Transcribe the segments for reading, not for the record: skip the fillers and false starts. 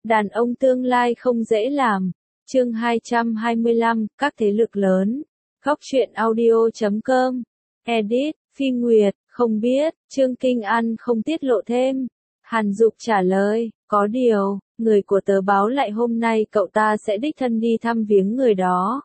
Đàn ông tương lai không dễ làm. Chương 225, các thế lực lớn. Góc truyện audio.com. Edit, Phi Nguyệt, không biết, Trương Kinh An không tiết lộ thêm. Hàn Dục trả lời, có điều, người của tớ báo lại hôm nay cậu ta sẽ đích thân đi thăm viếng người đó.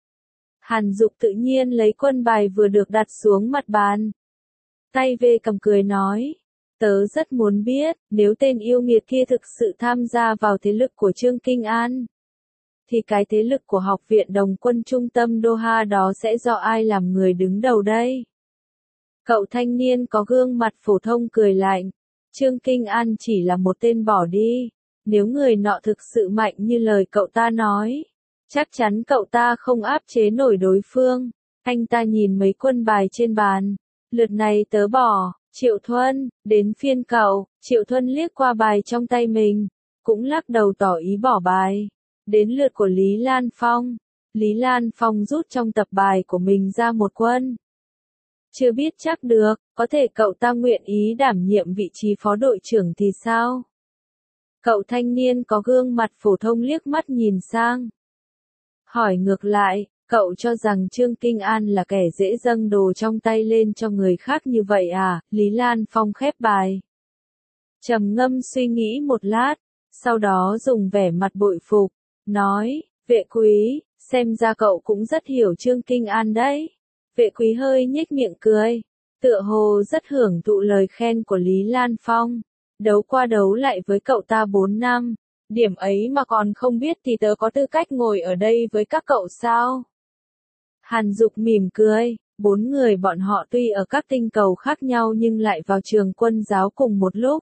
Hàn Dục tự nhiên lấy quân bài vừa được đặt xuống mặt bàn. Tay về cầm cười nói, tớ rất muốn biết, nếu tên yêu nghiệt kia thực sự tham gia vào thế lực của Trương Kinh An, thì cái thế lực của Học viện Đồng quân trung tâm Doha đó sẽ do ai làm người đứng đầu đây? Cậu thanh niên có gương mặt phổ thông cười lạnh, Trương Kinh An chỉ là một tên bỏ đi, nếu người nọ thực sự mạnh như lời cậu ta nói, chắc chắn cậu ta không áp chế nổi đối phương. Anh ta nhìn mấy quân bài trên bàn, lượt này tớ bỏ. Triệu Thuân, đến phiên cậu. Triệu Thuân liếc qua bài trong tay mình, cũng lắc đầu tỏ ý bỏ bài. Đến lượt của Lý Lan Phong. Lý Lan Phong rút trong tập bài của mình ra một quân. Chưa biết chắc được, có thể cậu ta nguyện ý đảm nhiệm vị trí phó đội trưởng thì sao? Cậu thanh niên có gương mặt phổ thông liếc mắt nhìn sang. Hỏi ngược lại, cậu cho rằng Trương Kinh An là kẻ dễ dâng đồ trong tay lên cho người khác như vậy à? Lý Lan Phong khép bài. Trầm ngâm suy nghĩ một lát, sau đó dùng vẻ mặt bội phục, nói, vệ quý, xem ra cậu cũng rất hiểu Trương Kinh An đấy. Vệ quý hơi nhếch miệng cười, tựa hồ rất hưởng thụ lời khen của Lý Lan Phong. Đấu qua đấu lại với cậu ta 4 năm. Điểm ấy mà còn không biết thì tớ có tư cách ngồi ở đây với các cậu sao? Hàn Dục mỉm cười, 4 người bọn họ tuy ở các tinh cầu khác nhau nhưng lại vào trường quân giáo cùng một lúc.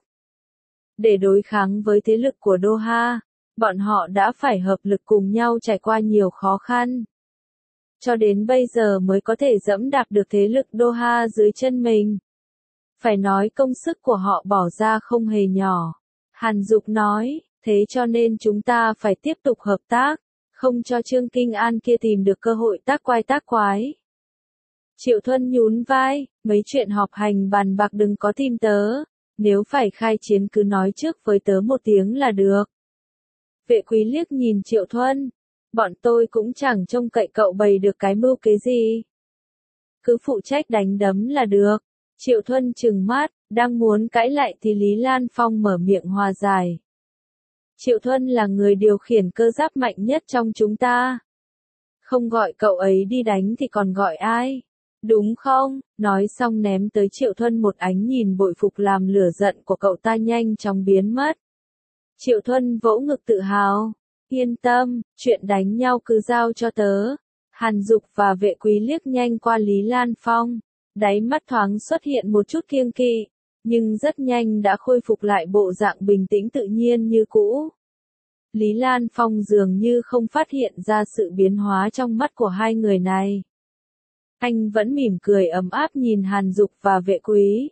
Để đối kháng với thế lực của Doha, bọn họ đã phải hợp lực cùng nhau trải qua nhiều khó khăn. Cho đến bây giờ mới có thể dẫm đạp được thế lực Doha dưới chân mình. Phải nói công sức của họ bỏ ra không hề nhỏ. Hàn Dục nói, thế cho nên chúng ta phải tiếp tục hợp tác, không cho Trương Kinh An kia tìm được cơ hội tác quái. Triệu Thuân nhún vai, mấy chuyện họp hành bàn bạc đừng có tìm tớ, nếu phải khai chiến cứ nói trước với tớ một tiếng là được. Vệ quý liếc nhìn Triệu Thuân, bọn tôi cũng chẳng trông cậy cậu bày được cái mưu kế gì. Cứ phụ trách đánh đấm là được. Triệu Thuân trừng mắt, đang muốn cãi lại thì Lý Lan Phong mở miệng hòa giải. Triệu Thuân là người điều khiển cơ giáp mạnh nhất trong chúng ta. Không gọi cậu ấy đi đánh thì còn gọi ai? Đúng không? Nói xong ném tới Triệu Thuân một ánh nhìn bội phục làm lửa giận của cậu ta nhanh chóng biến mất. Triệu Thuân vỗ ngực tự hào. Yên tâm, chuyện đánh nhau cứ giao cho tớ. Hàn Dục và vệ quý liếc nhanh qua Lý Lan Phong. Đáy mắt thoáng xuất hiện một chút kiêng kỵ, nhưng rất nhanh đã khôi phục lại bộ dạng bình tĩnh tự nhiên như cũ. Lý Lan Phong dường như không phát hiện ra sự biến hóa trong mắt của hai người này. Anh vẫn mỉm cười ấm áp nhìn Hàn Dục và vệ quý.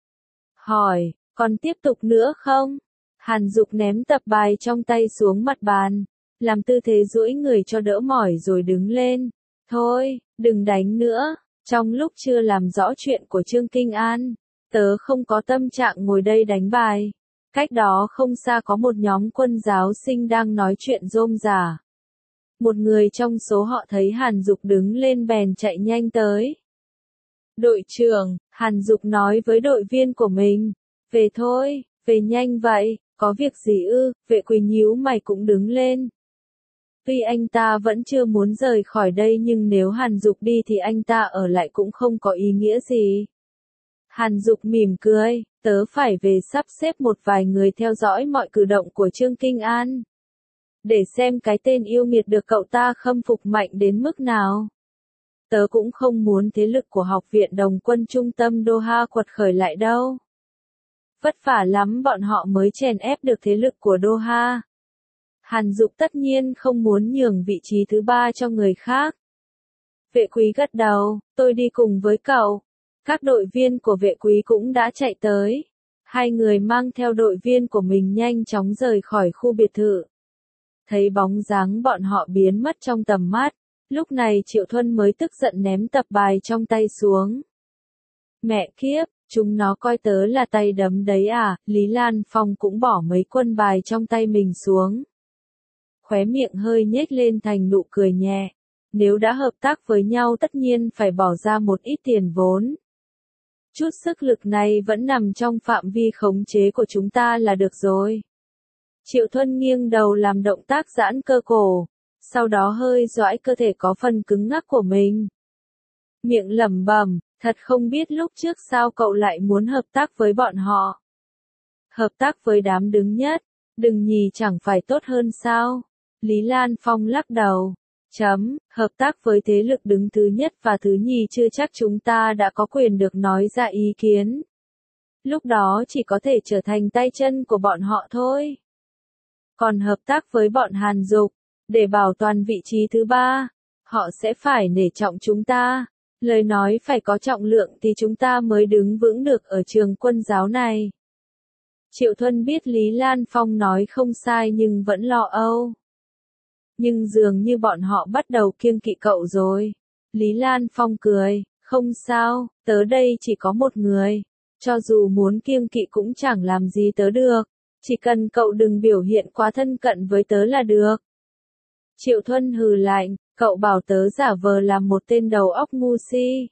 Hỏi, còn tiếp tục nữa không? Hàn Dục ném tập bài trong tay xuống mặt bàn, làm tư thế duỗi người cho đỡ mỏi rồi đứng lên. Thôi, đừng đánh nữa. Trong lúc chưa làm rõ chuyện của Trương Kinh An, tớ không có tâm trạng ngồi đây đánh bài. Cách đó không xa có một nhóm quân giáo sinh đang nói chuyện rôm rả. Một người trong số họ thấy Hàn Dục đứng lên bèn chạy nhanh tới. Đội trưởng, Hàn Dục nói với đội viên của mình, về thôi, về nhanh vậy, có việc gì ư? Vệ quý nhíu mày cũng đứng lên. Tuy anh ta vẫn chưa muốn rời khỏi đây nhưng nếu Hàn Dục đi thì anh ta ở lại cũng không có ý nghĩa gì. Hàn Dục mỉm cười, tớ phải về sắp xếp một vài người theo dõi mọi cử động của Trương Kinh An. Để xem cái tên yêu nghiệt được cậu ta khâm phục mạnh đến mức nào. Tớ cũng không muốn thế lực của Học viện Đồng quân trung tâm Doha quật khởi lại đâu. Vất vả lắm bọn họ mới chèn ép được thế lực của Doha. Hàn Dục tất nhiên không muốn nhường vị trí thứ 3 cho người khác. Vệ quý gật đầu, tôi đi cùng với cậu. Các đội viên của vệ quý cũng đã chạy tới. Hai người mang theo đội viên của mình nhanh chóng rời khỏi khu biệt thự. Thấy bóng dáng bọn họ biến mất trong tầm mắt, lúc này Triệu Thuân mới tức giận ném tập bài trong tay xuống. Mẹ kiếp, Chúng nó coi tớ là tay đấm đấy à, Lý Lan Phong cũng bỏ mấy quân bài trong tay mình xuống. Khóe miệng hơi nhếch lên thành nụ cười nhẹ. Nếu đã hợp tác với nhau tất nhiên phải bỏ ra một ít tiền vốn. Chút sức lực này vẫn nằm trong phạm vi khống chế của chúng ta là được rồi. Triệu Thuân nghiêng đầu làm động tác giãn cơ cổ, sau đó hơi duỗi cơ thể có phần cứng ngắc của mình. Miệng lẩm bẩm, thật không biết lúc trước sao cậu lại muốn hợp tác với bọn họ. Hợp tác với đám đứng nhất, đừng nhì chẳng phải tốt hơn sao? Lý Lan Phong lắc đầu. Hợp tác với thế lực đứng thứ nhất và thứ nhì chưa chắc chúng ta đã có quyền được nói ra ý kiến. Lúc đó chỉ có thể trở thành tay chân của bọn họ thôi. Còn hợp tác với bọn Hàn Dục, để bảo toàn vị trí thứ ba, họ sẽ phải nể trọng chúng ta. Lời nói phải có trọng lượng thì chúng ta mới đứng vững được ở trường quân giáo này. Triệu Thuân biết Lý Lan Phong nói không sai nhưng vẫn lo âu. Nhưng dường như bọn họ bắt đầu kiêng kỵ cậu rồi. Lý Lan Phong cười, không sao, tớ đây chỉ có một người. Cho dù muốn kiêng kỵ cũng chẳng làm gì tớ được. Chỉ cần cậu đừng biểu hiện quá thân cận với tớ là được. Triệu Thuân hừ lạnh, cậu bảo tớ giả vờ làm một tên đầu óc ngu si.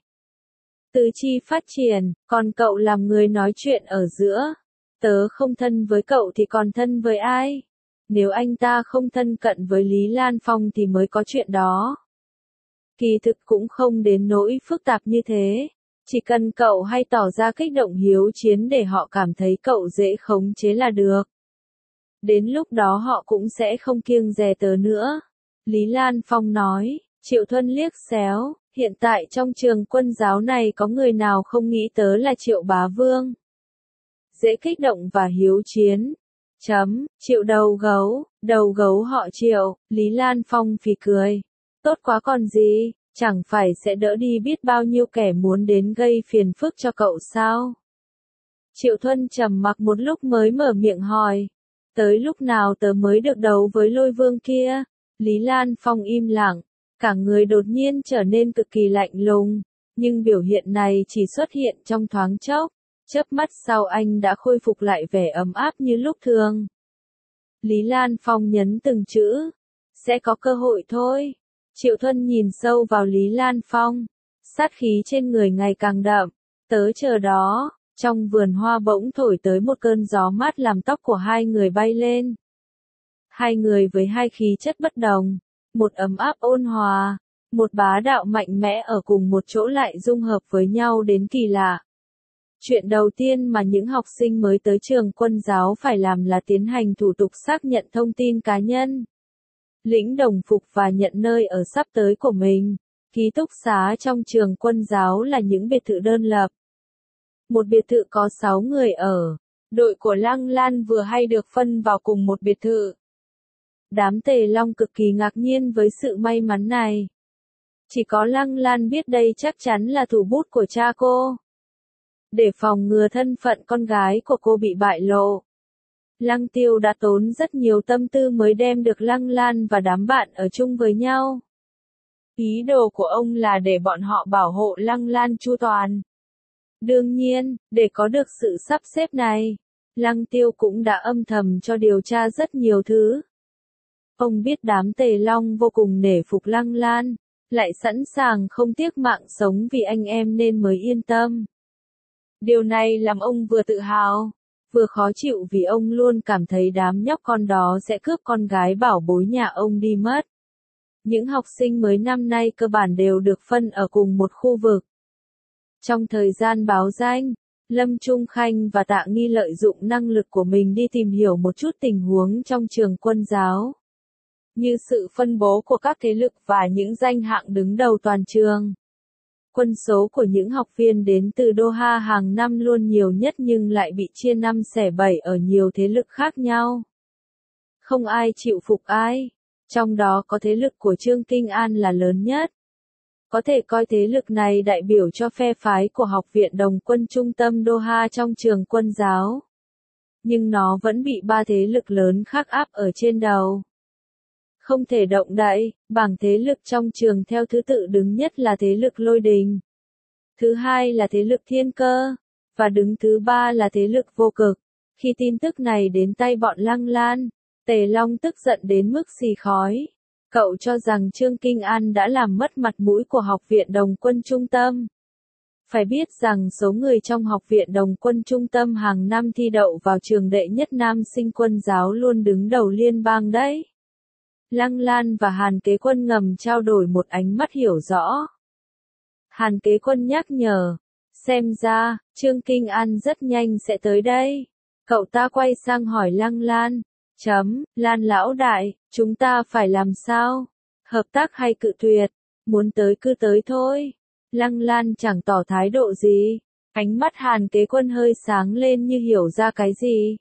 Tứ chi phát triển, còn cậu làm người nói chuyện ở giữa. Tớ không thân với cậu thì còn thân với ai? Nếu anh ta không thân cận với Lý Lan Phong thì mới có chuyện đó. Kỳ thực cũng không đến nỗi phức tạp như thế. Chỉ cần cậu hay tỏ ra kích động hiếu chiến để họ cảm thấy cậu dễ khống chế là được. Đến lúc đó họ cũng sẽ không kiêng dè tớ nữa. Lý Lan Phong nói, Triệu Thuân liếc xéo, hiện tại trong trường quân giáo này có người nào không nghĩ tớ là Triệu Bá Vương. Dễ kích động và hiếu chiến. Triệu đầu gấu họ Triệu, Lý Lan Phong phì cười. Tốt quá còn gì, chẳng phải sẽ đỡ đi biết bao nhiêu kẻ muốn đến gây phiền phức cho cậu sao? Triệu Thuân trầm mặc một lúc mới mở miệng hỏi. Tới lúc nào tớ mới được đấu với Lôi Vương kia? Lý Lan Phong im lặng, cả người đột nhiên trở nên cực kỳ lạnh lùng, nhưng biểu hiện này chỉ xuất hiện trong thoáng chốc, chớp mắt sau anh đã khôi phục lại vẻ ấm áp như lúc thường. Lý Lan Phong nhấn từng chữ, sẽ có cơ hội thôi. Triệu Thuân nhìn sâu vào Lý Lan Phong, sát khí trên người ngày càng đậm, tớ chờ đó. Trong vườn hoa bỗng thổi tới một cơn gió mát làm tóc của hai người bay lên. Hai người với hai khí chất bất đồng, một ấm áp ôn hòa, một bá đạo mạnh mẽ ở cùng một chỗ lại dung hợp với nhau đến kỳ lạ. Chuyện đầu tiên mà những học sinh mới tới trường quân giáo phải làm là tiến hành thủ tục xác nhận thông tin cá nhân, lĩnh đồng phục và nhận nơi ở sắp tới của mình. Ký túc xá trong trường quân giáo là những biệt thự đơn lập. Một biệt thự có 6 người ở. Đội của Lăng Lan vừa hay được phân vào cùng một biệt thự. Đám Tề Long cực kỳ ngạc nhiên với sự may mắn này. Chỉ có Lăng Lan biết đây chắc chắn là thủ bút của cha cô. Để phòng ngừa thân phận con gái của cô bị bại lộ, Lăng Tiêu đã tốn rất nhiều tâm tư mới đem được Lăng Lan và đám bạn ở chung với nhau. Ý đồ của ông là để bọn họ bảo hộ Lăng Lan chu toàn. Đương nhiên, để có được sự sắp xếp này, Lăng Tiêu cũng đã âm thầm cho điều tra rất nhiều thứ. Ông biết đám Tề Long vô cùng nể phục Lăng Lan, lại sẵn sàng không tiếc mạng sống vì anh em nên mới yên tâm. Điều này làm ông vừa tự hào, vừa khó chịu vì ông luôn cảm thấy đám nhóc con đó sẽ cướp con gái bảo bối nhà ông đi mất. Những học sinh mới năm nay cơ bản đều được phân ở cùng một khu vực. Trong thời gian báo danh, Lâm Trung Khanh và Tạ Nghi lợi dụng năng lực của mình đi tìm hiểu một chút tình huống trong trường quân giáo, như sự phân bố của các thế lực và những danh hạng đứng đầu toàn trường. Quân số của những học viên đến từ Doha hàng năm luôn nhiều nhất nhưng lại bị chia 5/7 ở nhiều thế lực khác nhau. Không ai chịu phục ai, trong đó có thế lực của Trương Kinh An là lớn nhất. Có thể coi thế lực này đại biểu cho phe phái của Học viện Đồng quân trung tâm Doha trong trường quân giáo. Nhưng nó vẫn bị ba thế lực lớn khác áp ở trên đầu. Không thể động đậy, bảng thế lực trong trường theo thứ tự đứng nhất là thế lực Lôi Đình. Thứ hai là thế lực Thiên Cơ. Và đứng thứ ba là thế lực vô cực. Khi tin tức này đến tay bọn Lăng Lan, Tề Long tức giận đến mức xì khói. Cậu cho rằng Trương Kinh An đã làm mất mặt mũi của Học viện Đồng quân Trung tâm. Phải biết rằng số người trong Học viện Đồng quân Trung tâm hàng năm thi đậu vào trường đệ nhất nam sinh quân giáo luôn đứng đầu liên bang đấy. Lăng Lan và Hàn Kế Quân ngầm trao đổi một ánh mắt hiểu rõ. Hàn Kế Quân nhắc nhở, xem ra, Trương Kinh An rất nhanh sẽ tới đây. Cậu ta quay sang hỏi Lăng Lan, Lan lão đại, chúng ta phải làm sao? Hợp tác hay cự tuyệt? Muốn tới cứ tới thôi. Lăng Lan chẳng tỏ thái độ gì. Ánh mắt Hàn Kế Quân hơi sáng lên như hiểu ra cái gì.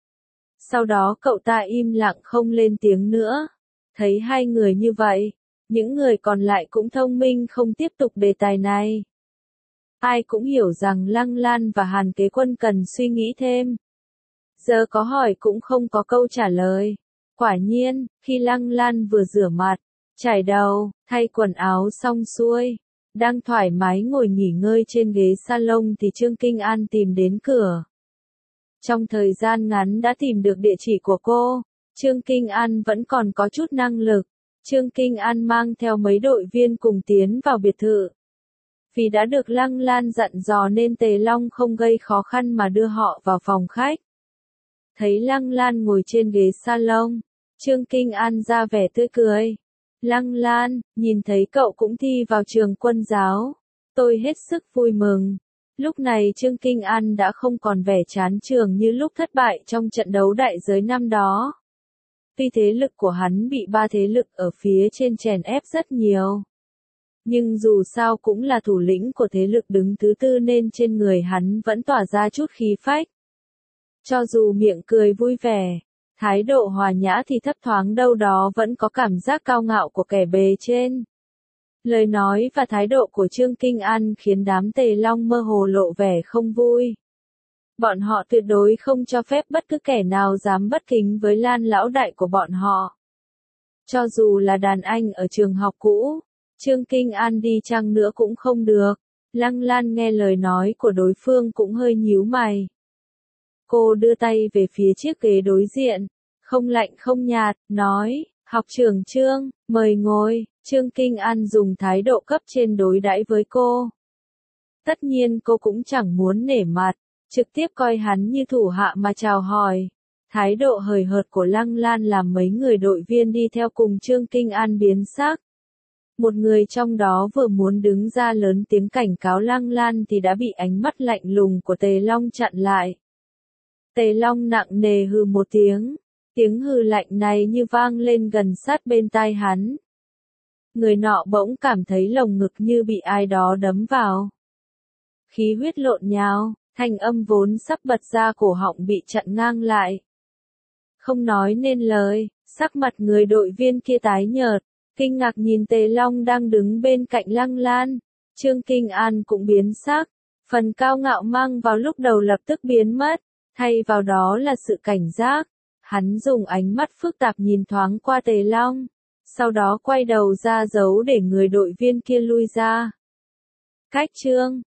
Sau đó cậu ta im lặng không lên tiếng nữa. Thấy hai người như vậy, những người còn lại cũng thông minh không tiếp tục đề tài này. Ai cũng hiểu rằng Lăng Lan và Hàn Kế Quân cần suy nghĩ thêm. Giờ có hỏi cũng không có câu trả lời. Quả nhiên, khi Lăng Lan vừa rửa mặt, chải đầu, thay quần áo xong xuôi, đang thoải mái ngồi nghỉ ngơi trên ghế salon thì Trương Kinh An tìm đến cửa. Trong thời gian ngắn đã tìm được địa chỉ của cô, Trương Kinh An vẫn còn có chút năng lực. Trương Kinh An mang theo mấy đội viên cùng tiến vào biệt thự. Vì đã được Lăng Lan dặn dò nên Tề Long không gây khó khăn mà đưa họ vào phòng khách. Thấy Lăng Lan ngồi trên ghế salon, Trương Kinh An ra vẻ tươi cười. Lăng Lan, nhìn thấy cậu cũng thi vào trường quân giáo. Tôi hết sức vui mừng. Lúc này Trương Kinh An đã không còn vẻ chán trường như lúc thất bại trong trận đấu đại giới năm đó. Tuy thế lực của hắn bị ba thế lực ở phía trên chèn ép rất nhiều. Nhưng dù sao cũng là thủ lĩnh của thế lực đứng thứ tư nên trên người hắn vẫn tỏa ra chút khí phách. Cho dù miệng cười vui vẻ, thái độ hòa nhã thì thấp thoáng đâu đó vẫn có cảm giác cao ngạo của kẻ bề trên. Lời nói và thái độ của Trương Kinh An khiến đám Tề Long mơ hồ lộ vẻ không vui. Bọn họ tuyệt đối không cho phép bất cứ kẻ nào dám bất kính với Lan lão đại của bọn họ. Cho dù là đàn anh ở trường học cũ, Trương Kinh An đi chăng nữa cũng không được. Lăng Lan nghe lời nói của đối phương cũng hơi nhíu mày. Cô đưa tay về phía chiếc ghế đối diện, không lạnh không nhạt, nói, học trưởng Trương, mời ngồi. Trương Kinh An dùng thái độ cấp trên đối đãi với cô. Tất nhiên cô cũng chẳng muốn nể mặt, trực tiếp coi hắn như thủ hạ mà chào hỏi. Thái độ hời hợt của Lăng Lan làm mấy người đội viên đi theo cùng Trương Kinh An biến sắc. Một người trong đó vừa muốn đứng ra lớn tiếng cảnh cáo Lăng Lan thì đã bị ánh mắt lạnh lùng của Tề Long chặn lại. Tề Long nặng nề hừ một tiếng. Tiếng hừ lạnh này như vang lên gần sát bên tai hắn. Người nọ bỗng cảm thấy lồng ngực như bị ai đó đấm vào. Khí huyết lộn nhào, thanh âm vốn sắp bật ra cổ họng bị chặn ngang lại. Không nói nên lời, sắc mặt người đội viên kia tái nhợt, kinh ngạc nhìn Tề Long đang đứng bên cạnh Lăng Lan. Trương Kinh An cũng biến sắc, phần cao ngạo mang vào lúc đầu lập tức biến mất, thay vào đó là sự cảnh giác. Hắn dùng ánh mắt phức tạp nhìn thoáng qua Tề Long, sau đó quay đầu ra dấu để người đội viên kia lui ra. Cách Trương